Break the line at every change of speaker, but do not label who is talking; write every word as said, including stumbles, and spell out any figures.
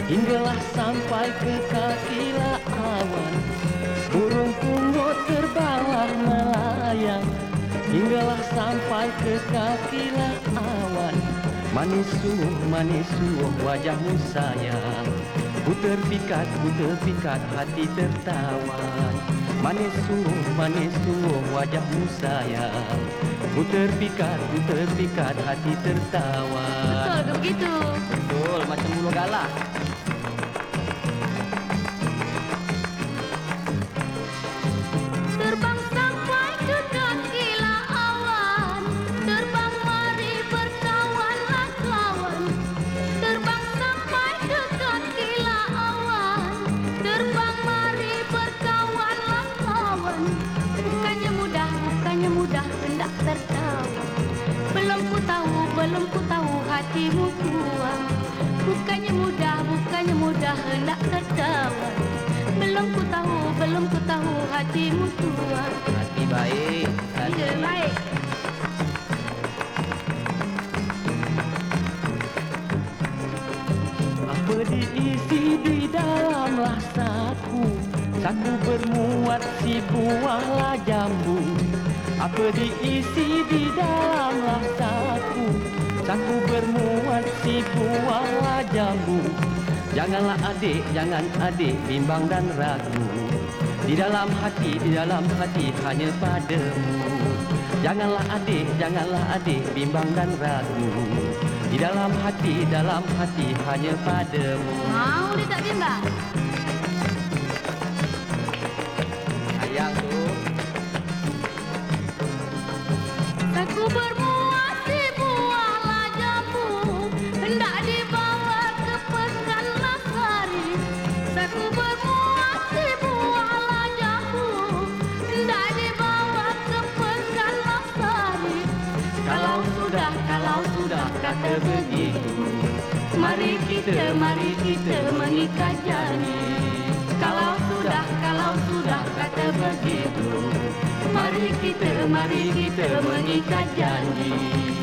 hinggalah sampai ke kaki awan. Burung pungut terbanglah melayang, hinggalah sampai ke kaki awan. Manis sungguh, manis sungguh wajahmu sayang, ku terpikat, ku terpikat hati tertawan. Manis sungguh, manis sungguh wajahmu sayang, ku terpikat, ku terpikat hati tertawan.
Betul ke begitu?
Betul, macam bulu galah.
Terbang sampai ke kaki awan, terbang mari berkawanlah kawan. Terbang sampai ke kaki awan, terbang mari berkawanlah kawan. Bukannya mudah, bukannya mudah hendak tertawa. Belum ku tahu, belum ku tahu hatimu kuat. Bukannya mudah, bukannya mudah hendak tertawa. Belum ku tahu, belum ku tahu hatimu tua.
Hati baik, hati
Ya, baik.
apa diisi di dalamlah saku, saku bermuat si buahlah jambu. Apa diisi di dalamlah saku, saku bermuat si buahlah jambu. Janganlah adik, jangan adik bimbang dan ragu, di dalam hati, di dalam hati hanya padamu. Janganlah adik, janganlah adik bimbang dan ragu, di dalam hati, dalam hati hanya padamu.
Mau dia tak bimbang?
Sayang tu.
Saku bermuat si buahlah jambu, hendak dibawa ke pekan Lasari. Saku bermuat si buahlah jambu, hendak dibawa ke pekan Lasari.
Kalau sudah, kalau sudah kata begitu, mari kita, mari kita mengikat janji. Kalau sudah, kalau sudah kata begitu, mari kita, mari kita mengikat janji.